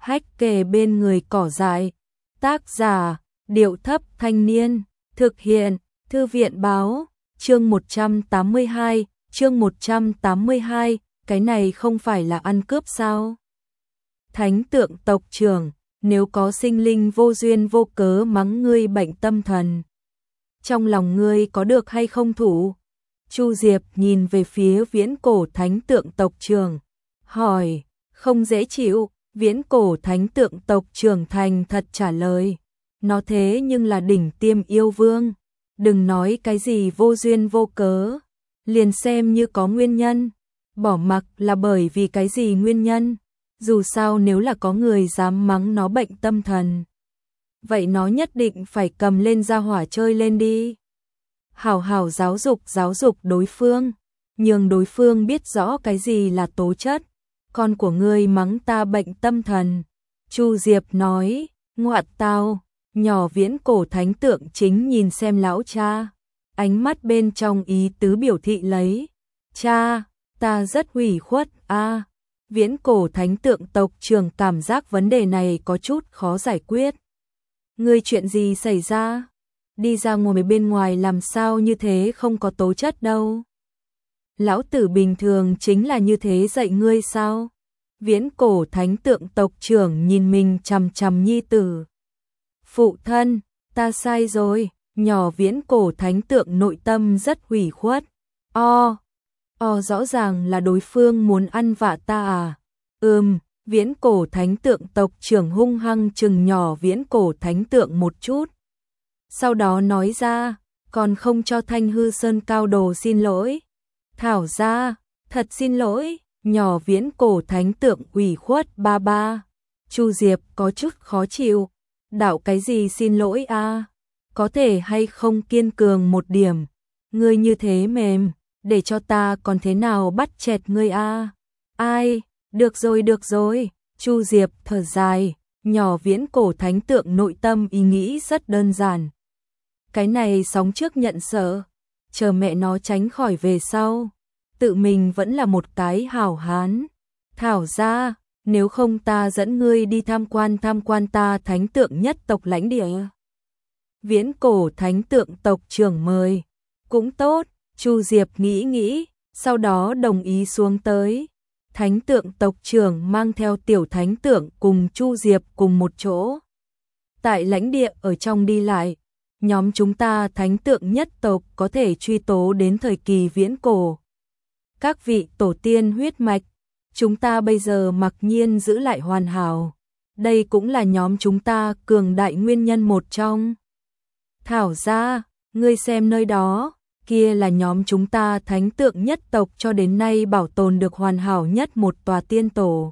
hách kề bên người cỏ dại. Tác giả, Điệu Thấp Thanh Niên. Thực hiện, Thư viện Báo. Chương 182, chương 182, cái này không phải là ăn cướp sao? Thánh tượng tộc trưởng, nếu có sinh linh vô duyên vô cớ mắng ngươi bệnh tâm thần, trong lòng ngươi có được hay không thủ? Chu Diệp nhìn về phía viễn cổ thánh tượng tộc trưởng, hỏi. Không dễ chịu. Viễn cổ thánh tượng tộc trưởng thành thật trả lời. Nó thế nhưng là đỉnh tiêm yêu vương. Đừng nói cái gì vô duyên vô cớ, liền xem như có nguyên nhân. Bỏ mặc là bởi vì cái gì nguyên nhân. Dù sao nếu là có người dám mắng nó bệnh tâm thần, vậy nó nhất định phải cầm lên ra hỏa chơi lên đi. Hảo hảo giáo dục đối phương, nhường đối phương biết rõ cái gì là tố chất. Con của ngươi mắng ta bệnh tâm thần. Chu Diệp nói, ngoại tao, nhỏ viễn cổ thánh tượng chính nhìn xem lão cha. Ánh mắt bên trong ý tứ biểu thị lấy. Cha, ta rất ủy khuất a. Viễn cổ thánh tượng tộc trưởng cảm giác vấn đề này có chút khó giải quyết. Ngươi chuyện gì xảy ra? Đi ra ngồi bên ngoài làm sao như thế không có tố chất đâu. Lão tử bình thường chính là như thế dạy ngươi sao? Viễn cổ thánh tượng tộc trưởng nhìn mình chằm chằm nhi tử. Phụ thân, ta sai rồi. Nhỏ viễn cổ thánh tượng nội tâm rất ủy khuất. Rõ ràng là đối phương muốn ăn vạ ta à? Viễn cổ thánh tượng tộc trưởng hung hăng chừng nhỏ viễn cổ thánh tượng một chút. Sau đó nói ra, còn không cho Thanh Hư Sơn Cao Đồ xin lỗi. Thảo ra, thật xin lỗi. Nhỏ viễn cổ thánh tượng ủy khuất ba ba. Chu Diệp có chút khó chịu. Đạo cái gì xin lỗi a? Có thể hay không kiên cường một điểm? Ngươi như thế mềm, để cho ta còn thế nào bắt chẹt ngươi a? Ai, được rồi. Chu Diệp thở dài. Nhỏ viễn cổ thánh tượng nội tâm ý nghĩ rất đơn giản. Cái này sóng trước nhận sợ, chờ mẹ nó tránh khỏi về sau. Tự mình vẫn là một cái hảo hán. Thảo ra, nếu không ta dẫn ngươi đi tham quan ta thánh tượng nhất tộc lãnh địa. Viễn cổ thánh tượng tộc trưởng mời. Cũng tốt, Chu Diệp nghĩ, sau đó đồng ý xuống tới. Thánh tượng tộc trưởng mang theo tiểu thánh tượng cùng Chu Diệp cùng một chỗ. Tại lãnh địa ở trong đi lại, nhóm chúng ta thánh tượng nhất tộc có thể truy tố đến thời kỳ viễn cổ. Các vị tổ tiên huyết mạch, chúng ta bây giờ mặc nhiên giữ lại hoàn hảo. Đây cũng là nhóm chúng ta cường đại nguyên nhân một trong. Thảo ra, ngươi xem nơi đó, kia là nhóm chúng ta thánh tượng nhất tộc cho đến nay bảo tồn được hoàn hảo nhất một tòa tiên tổ.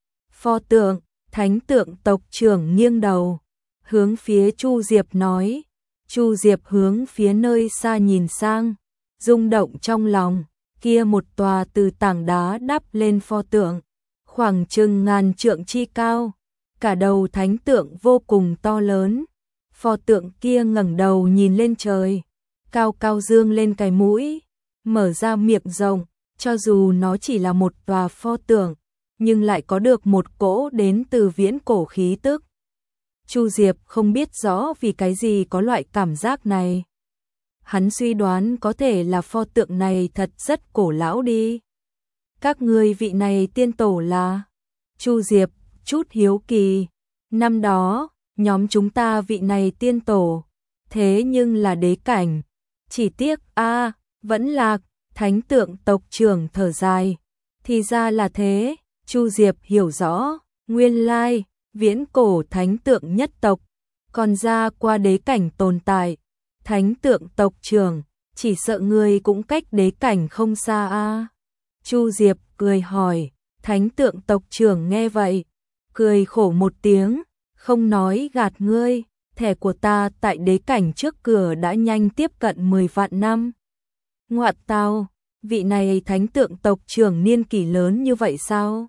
Pho tượng, thánh tượng tộc trưởng nghiêng đầu, hướng phía Chu Diệp nói. Chu Diệp hướng phía nơi xa nhìn sang, rung động trong lòng. Kia một tòa từ tảng đá đắp lên pho tượng, khoảng chừng ngàn trượng chi cao, cả đầu thánh tượng vô cùng to lớn. Pho tượng kia ngẩng đầu nhìn lên trời, cao cao dương lên cái mũi, mở ra miệng rộng, cho dù nó chỉ là một tòa pho tượng, nhưng lại có được một cỗ đến từ viễn cổ khí tức. Chu Diệp không biết rõ vì cái gì có loại cảm giác này. Hắn suy đoán có thể là pho tượng này thật rất cổ lão đi. Các ngươi vị này tiên tổ là? Chu Diệp chút hiếu kỳ. Năm đó, nhóm chúng ta vị này tiên tổ, thế nhưng là đế cảnh. Chỉ tiếc vẫn lạc. Thánh tượng tộc trưởng thở dài. Thì ra là thế. Chu Diệp hiểu rõ. Nguyên lai, viễn cổ thánh tượng nhất tộc, còn ra qua đế cảnh tồn tại. Thánh tượng tộc trưởng, chỉ sợ ngươi cũng cách đế cảnh không xa a. Chu Diệp cười hỏi. Thánh tượng tộc trưởng nghe vậy, cười khổ một tiếng, không nói gạt ngươi, thẻ của ta tại đế cảnh trước cửa đã nhanh tiếp cận 10 vạn năm. Ngoại tao, vị này thánh tượng tộc trưởng niên kỷ lớn như vậy sao?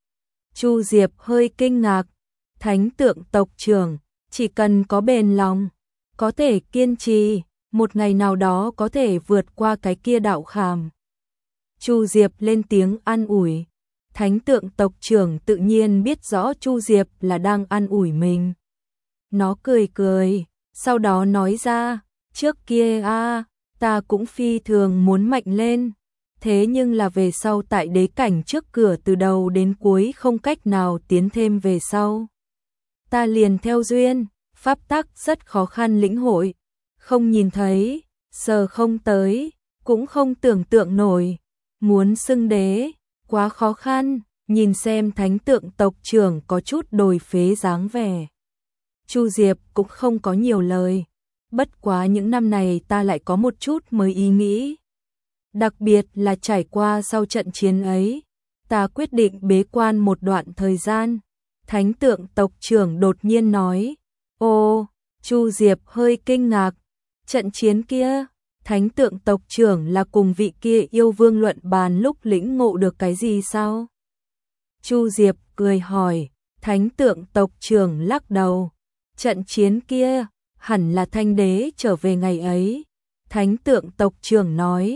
Chu Diệp hơi kinh ngạc. Thánh tượng tộc trưởng, chỉ cần có bền lòng, có thể kiên trì, một ngày nào đó có thể vượt qua cái kia đạo khảm. Chu Diệp lên tiếng an ủi. Thánh tượng tộc trưởng tự nhiên biết rõ Chu Diệp là đang an ủi mình. Nó cười cười, sau đó nói ra, trước kia ta cũng phi thường muốn mạnh lên, thế nhưng là về sau tại đế cảnh trước cửa từ đầu đến cuối không cách nào tiến thêm về sau. Ta liền theo duyên, pháp tắc rất khó khăn lĩnh hội, không nhìn thấy, sờ không tới, cũng không tưởng tượng nổi, muốn xưng đế, quá khó khăn, nhìn xem thánh tượng tộc trưởng có chút đồi phế dáng vẻ. Chu Diệp cũng không có nhiều lời, bất quá những năm này ta lại có một chút mới ý nghĩ. Đặc biệt là trải qua sau trận chiến ấy, ta quyết định bế quan một đoạn thời gian. Thánh tượng tộc trưởng đột nhiên nói, ô, Chu Diệp hơi kinh ngạc, trận chiến kia, thánh tượng tộc trưởng là cùng vị kia yêu vương luận bàn lúc lĩnh ngộ được cái gì sao? Chu Diệp cười hỏi, thánh tượng tộc trưởng lắc đầu, trận chiến kia, hẳn là thanh đế trở về ngày ấy. Thánh tượng tộc trưởng nói,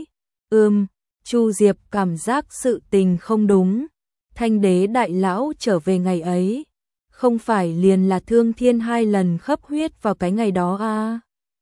Chu Diệp cảm giác sự tình không đúng, thanh đế đại lão trở về ngày ấy, không phải liền là Thương Thiên 2 lần khấp huyết vào cái ngày đó à?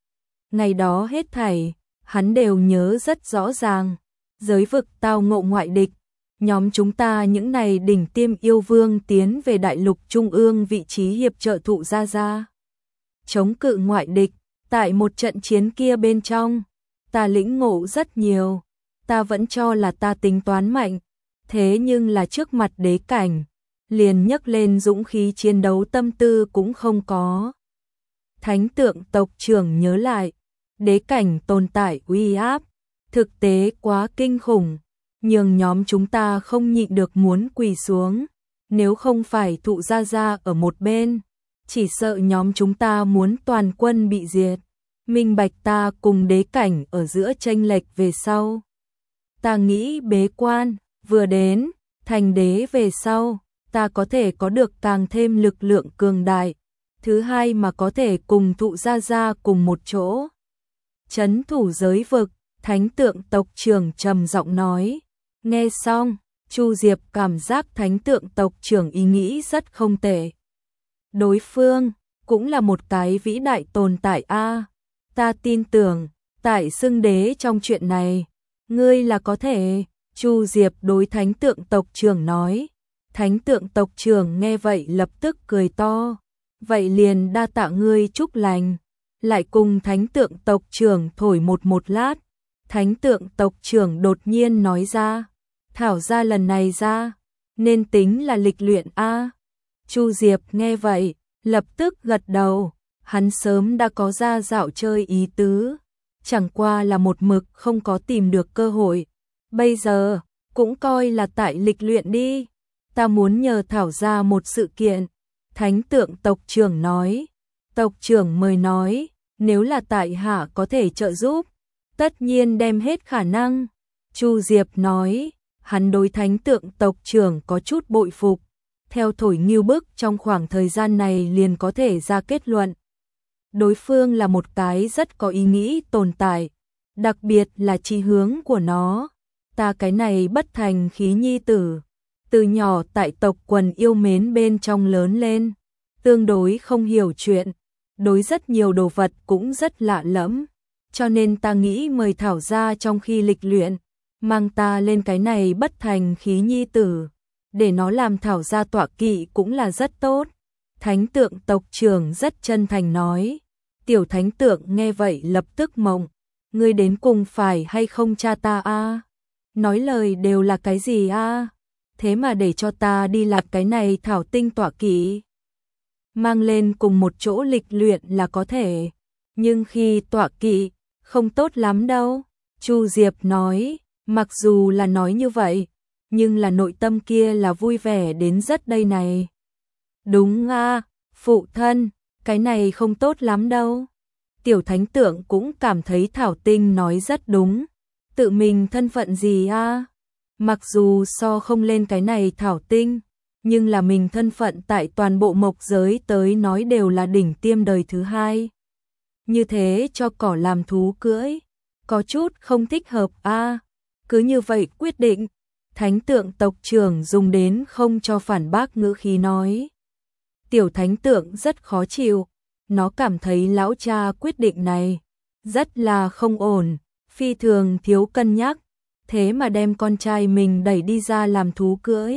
Ngày đó hết thảy, hắn đều nhớ rất rõ ràng, giới vực tao ngộ ngoại địch, nhóm chúng ta những này đỉnh tiêm yêu vương tiến về đại lục trung ương vị trí hiệp trợ thụ gia chống cự ngoại địch, tại một trận chiến kia bên trong, ta lĩnh ngộ rất nhiều, ta vẫn cho là ta tính toán mạnh, thế nhưng là trước mặt đế cảnh, liền nhấc lên dũng khí chiến đấu tâm tư cũng không có. Thánh tượng tộc trưởng nhớ lại, đế cảnh tồn tại uy áp, thực tế quá kinh khủng, nhường nhóm chúng ta không nhịn được muốn quỳ xuống, nếu không phải thụ gia ở một bên, chỉ sợ nhóm chúng ta muốn toàn quân bị diệt. Minh bạch ta cùng đế cảnh ở giữa chênh lệch về sau. Ta nghĩ bế quan, vừa đến, thành đế về sau, ta có thể có được càng thêm lực lượng cường đại. Thứ hai mà có thể cùng thụ gia cùng một chỗ. Trấn thủ giới vực, thánh tượng tộc trưởng trầm giọng nói. Nghe xong, Chu Diệp cảm giác thánh tượng tộc trưởng ý nghĩ rất không tệ. Đối phương, cũng là một cái vĩ đại tồn tại a. Ta tin tưởng, tại xưng đế trong chuyện này, ngươi là có thể. Chu Diệp đối thánh tượng tộc trưởng nói. Thánh tượng tộc trưởng nghe vậy lập tức cười to. Vậy liền đa tạ ngươi chúc lành. Lại cùng thánh tượng tộc trưởng thổi một lát. Thánh tượng tộc trưởng đột nhiên nói ra. Thảo ra lần này ra, nên tính là lịch luyện a. Chu Diệp nghe vậy, lập tức gật đầu. Hắn sớm đã có ra dạo chơi ý tứ, chẳng qua là một mực không có tìm được cơ hội. Bây giờ, cũng coi là tại lịch luyện đi. Ta muốn nhờ Thảo ra một sự kiện. Thánh tượng tộc trưởng nói. Tộc trưởng mời nói, nếu là tại hạ có thể trợ giúp, tất nhiên đem hết khả năng. Chu Diệp nói, hắn đối thánh tượng tộc trưởng có chút bội phục. Theo thổi nghiêu bức trong khoảng thời gian này liền có thể ra kết luận. Đối phương là một cái rất có ý nghĩ tồn tại, đặc biệt là chí hướng của nó. Ta cái này bất thành khí nhi tử, từ nhỏ tại tộc quần yêu mến bên trong lớn lên, tương đối không hiểu chuyện, đối rất nhiều đồ vật cũng rất lạ lẫm, cho nên ta nghĩ mời Thảo ra trong khi lịch luyện, mang ta lên cái này bất thành khí nhi tử, để nó làm Thảo ra tọa kỵ cũng là rất tốt. Thánh tượng tộc trưởng rất chân thành nói. Tiểu thánh tượng nghe vậy lập tức mộng, ngươi đến cùng phải hay không cha ta a? Nói lời đều là cái gì a? Thế mà để cho ta đi lạc cái này thảo tinh tọa kỵ. Mang lên cùng một chỗ lịch luyện là có thể, nhưng khi tọa kỵ, không tốt lắm đâu. Chu Diệp nói, mặc dù là nói như vậy, nhưng là nội tâm kia là vui vẻ đến rất đây này. Đúng a, phụ thân. Cái này không tốt lắm đâu. Tiểu thánh tượng cũng cảm thấy Thảo Tinh nói rất đúng. Tự mình thân phận gì a? Mặc dù so không lên cái này Thảo Tinh, nhưng là mình thân phận tại toàn bộ mộc giới tới nói đều là đỉnh tiêm đời thứ hai. Như thế cho cỏ làm thú cưỡi, có chút không thích hợp a. Cứ như vậy quyết định, Thánh tượng tộc trưởng dùng đến không cho phản bác ngữ khí nói. Tiểu thánh tượng rất khó chịu, nó cảm thấy lão cha quyết định này rất là không ổn, phi thường thiếu cân nhắc, thế mà đem con trai mình đẩy đi ra làm thú cưỡi.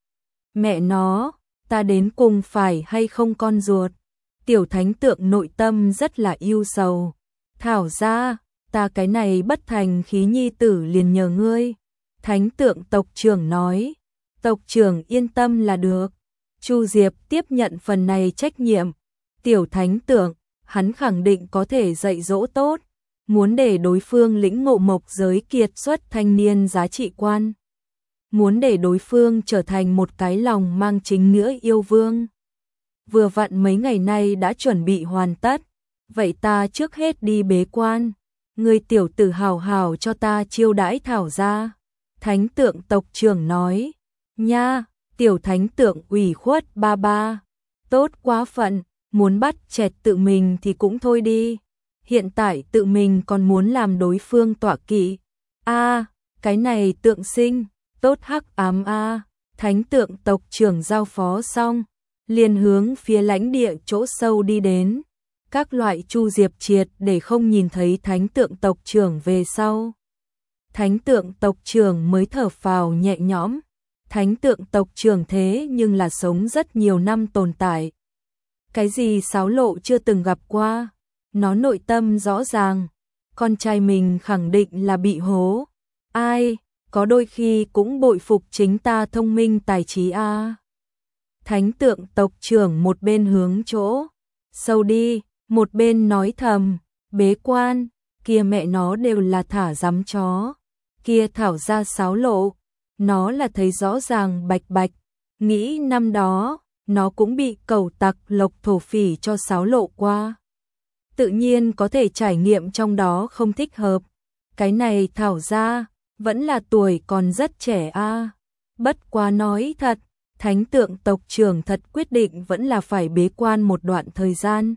Mẹ nó, ta đến cùng phải hay không con ruột? Tiểu thánh tượng nội tâm rất là ưu sầu. Thảo ra, ta cái này bất thành khí nhi tử liền nhờ ngươi. Thánh tượng tộc trưởng nói, tộc trưởng yên tâm là được. Chu Diệp tiếp nhận phần này trách nhiệm. Tiểu thánh tượng, hắn khẳng định có thể dạy dỗ tốt, muốn để đối phương lĩnh ngộ mộc giới kiệt xuất thanh niên giá trị quan. Muốn để đối phương trở thành một cái lòng mang chính nghĩa yêu vương. Vừa vặn mấy ngày nay đã chuẩn bị hoàn tất, vậy ta trước hết đi bế quan. Người tiểu tử hào hào cho ta chiêu đãi Thảo ra. Thánh tượng tộc trưởng nói, nha, tiểu thánh tượng ủy khuất ba ba. Tốt quá phận, muốn bắt chẹt tự mình thì cũng thôi đi. Hiện tại tự mình còn muốn làm đối phương tọa kỵ. A, cái này tượng sinh, tốt hắc ám a. Thánh tượng tộc trưởng giao phó xong, liền hướng phía lãnh địa chỗ sâu đi đến. Các loại Chu Diệp triệt để không nhìn thấy thánh tượng tộc trưởng về sau. Thánh tượng tộc trưởng mới thở phào nhẹ nhõm. Thánh tượng tộc trưởng thế nhưng là sống rất nhiều năm tồn tại. Cái gì xáo lộ chưa từng gặp qua. Nó nội tâm rõ ràng. Con trai mình khẳng định là bị hố. Ai, có đôi khi cũng bội phục chính ta thông minh tài trí a. Thánh tượng tộc trưởng một bên hướng chỗ sâu đi, một bên nói thầm, bế quan, kia mẹ nó đều là thả rắm chó. Kia Thảo ra xáo lộ, nó là thấy rõ ràng bạch bạch, nghĩ năm đó, nó cũng bị cẩu tặc Lộc thổ phỉ cho xáo lộ qua. Tự nhiên có thể trải nghiệm trong đó không thích hợp. Cái này Thảo ra, vẫn là tuổi còn rất trẻ a. Bất quá nói thật, thánh tượng tộc trưởng thật quyết định vẫn là phải bế quan một đoạn thời gian.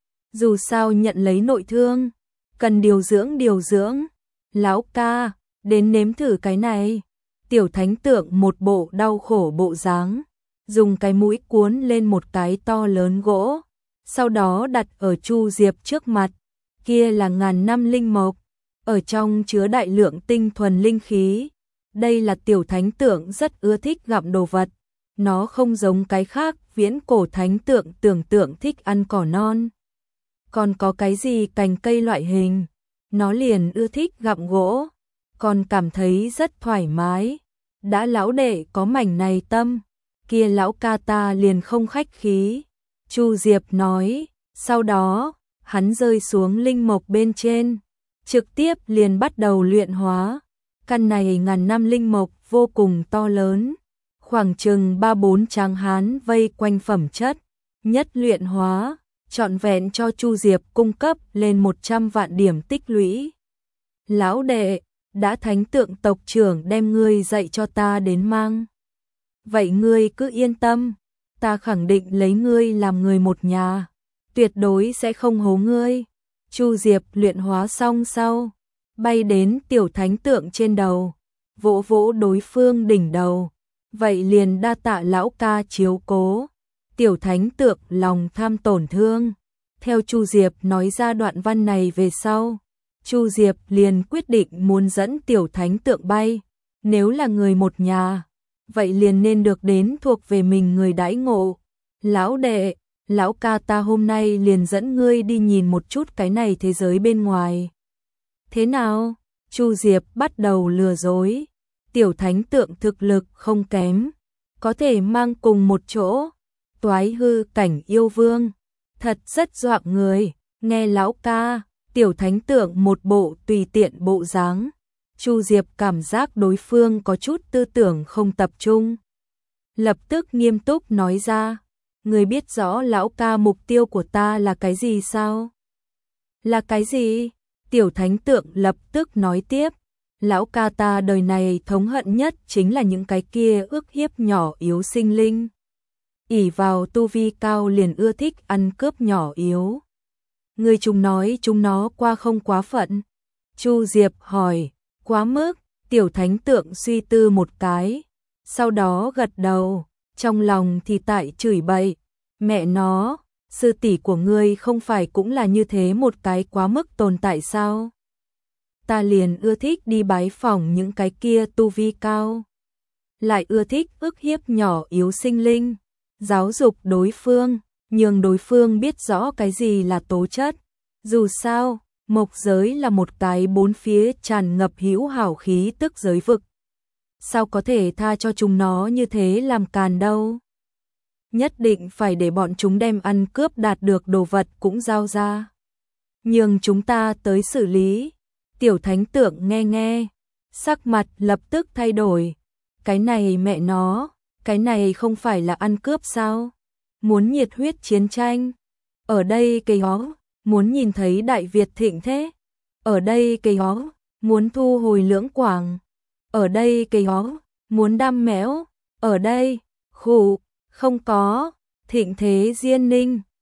Dù sao nhận lấy nội thương, cần điều dưỡng. Lão ca, đến nếm thử cái này. Tiểu thánh tượng một bộ đau khổ bộ dáng, dùng cái mũi cuốn lên một cái to lớn gỗ, sau đó đặt ở Chu Diệp trước mặt. Kia là ngàn năm linh mộc, ở trong chứa đại lượng tinh thuần linh khí. Đây là tiểu thánh tượng rất ưa thích gặm đồ vật. Nó không giống cái khác viễn cổ thánh tượng tưởng tượng thích ăn cỏ non. Còn có cái gì cành cây loại hình, nó liền ưa thích gặm gỗ, còn cảm thấy rất thoải mái. Đã lão đệ có mảnh này tâm, kia lão ca ta liền không khách khí. Chu Diệp nói, sau đó, hắn rơi xuống linh mộc bên trên, trực tiếp liền bắt đầu luyện hóa. Căn này ngàn năm linh mộc vô cùng to lớn, khoảng chừng 3-4 tráng hán vây quanh phẩm chất, nhất luyện hóa, trọn vẹn cho Chu Diệp cung cấp lên 100 vạn điểm tích lũy. Lão đệ, đã thánh tượng tộc trưởng đem ngươi dạy cho ta đến mang. Vậy ngươi cứ yên tâm, ta khẳng định lấy ngươi làm người một nhà, tuyệt đối sẽ không hố ngươi. Chu Diệp luyện hóa xong sau, bay đến tiểu thánh tượng trên đầu, vỗ vỗ đối phương đỉnh đầu. Vậy liền đa tạ lão ca chiếu cố. Tiểu thánh tượng lòng tham tổn thương. Theo Chu Diệp nói ra đoạn văn này về sau, Chu Diệp liền quyết định muốn dẫn tiểu thánh tượng bay. Nếu là người một nhà, vậy liền nên được đến thuộc về mình người đãi ngộ. Lão đệ, lão ca ta hôm nay liền dẫn ngươi đi nhìn một chút cái này thế giới bên ngoài. Thế nào? Chu Diệp bắt đầu lừa dối. Tiểu thánh tượng thực lực không kém, có thể mang cùng một chỗ. Toái hư cảnh yêu vương, thật rất dọa người. Nghe lão ca, tiểu thánh tượng một bộ tùy tiện bộ dáng, Chu Diệp cảm giác đối phương có chút tư tưởng không tập trung. Lập tức nghiêm túc nói ra, người biết rõ lão ca mục tiêu của ta là cái gì sao? Là cái gì? Tiểu thánh tượng lập tức nói tiếp, lão ca ta đời này thống hận nhất chính là những cái kia ước hiếp nhỏ yếu sinh linh. Ỷ vào tu vi cao liền ưa thích ăn cướp nhỏ yếu. Người chúng nói chúng nó qua không quá phận? Chu Diệp hỏi, quá mức, Tiểu thánh tượng suy tư một cái, sau đó gật đầu, trong lòng thì tại chửi bậy, mẹ nó, sư tỷ của ngươi không phải cũng là như thế một cái quá mức tồn tại sao? Ta liền ưa thích đi bái phỏng những cái kia tu vi cao, lại ưa thích ức hiếp nhỏ yếu sinh linh, giáo dục đối phương, nhường đối phương biết rõ cái gì là tố chất. Dù sao, mộc giới là một cái bốn phía tràn ngập hữu hảo khí tức giới vực. Sao có thể tha cho chúng nó như thế làm càn đâu? Nhất định phải để bọn chúng đem ăn cướp đạt được đồ vật cũng giao ra. Nhường chúng ta tới xử lý. Tiểu thánh tượng nghe, sắc mặt lập tức thay đổi. Cái này mẹ nó, cái này không phải là ăn cướp sao? Muốn nhiệt huyết chiến tranh. Ở đây cây hó, muốn nhìn thấy Đại Việt thịnh thế. Ở đây cây hó, muốn thu hồi Lưỡng Quảng. Ở đây cây hó, muốn đam mẽo. Ở đây, khụ, không có, thịnh thế Diên Ninh.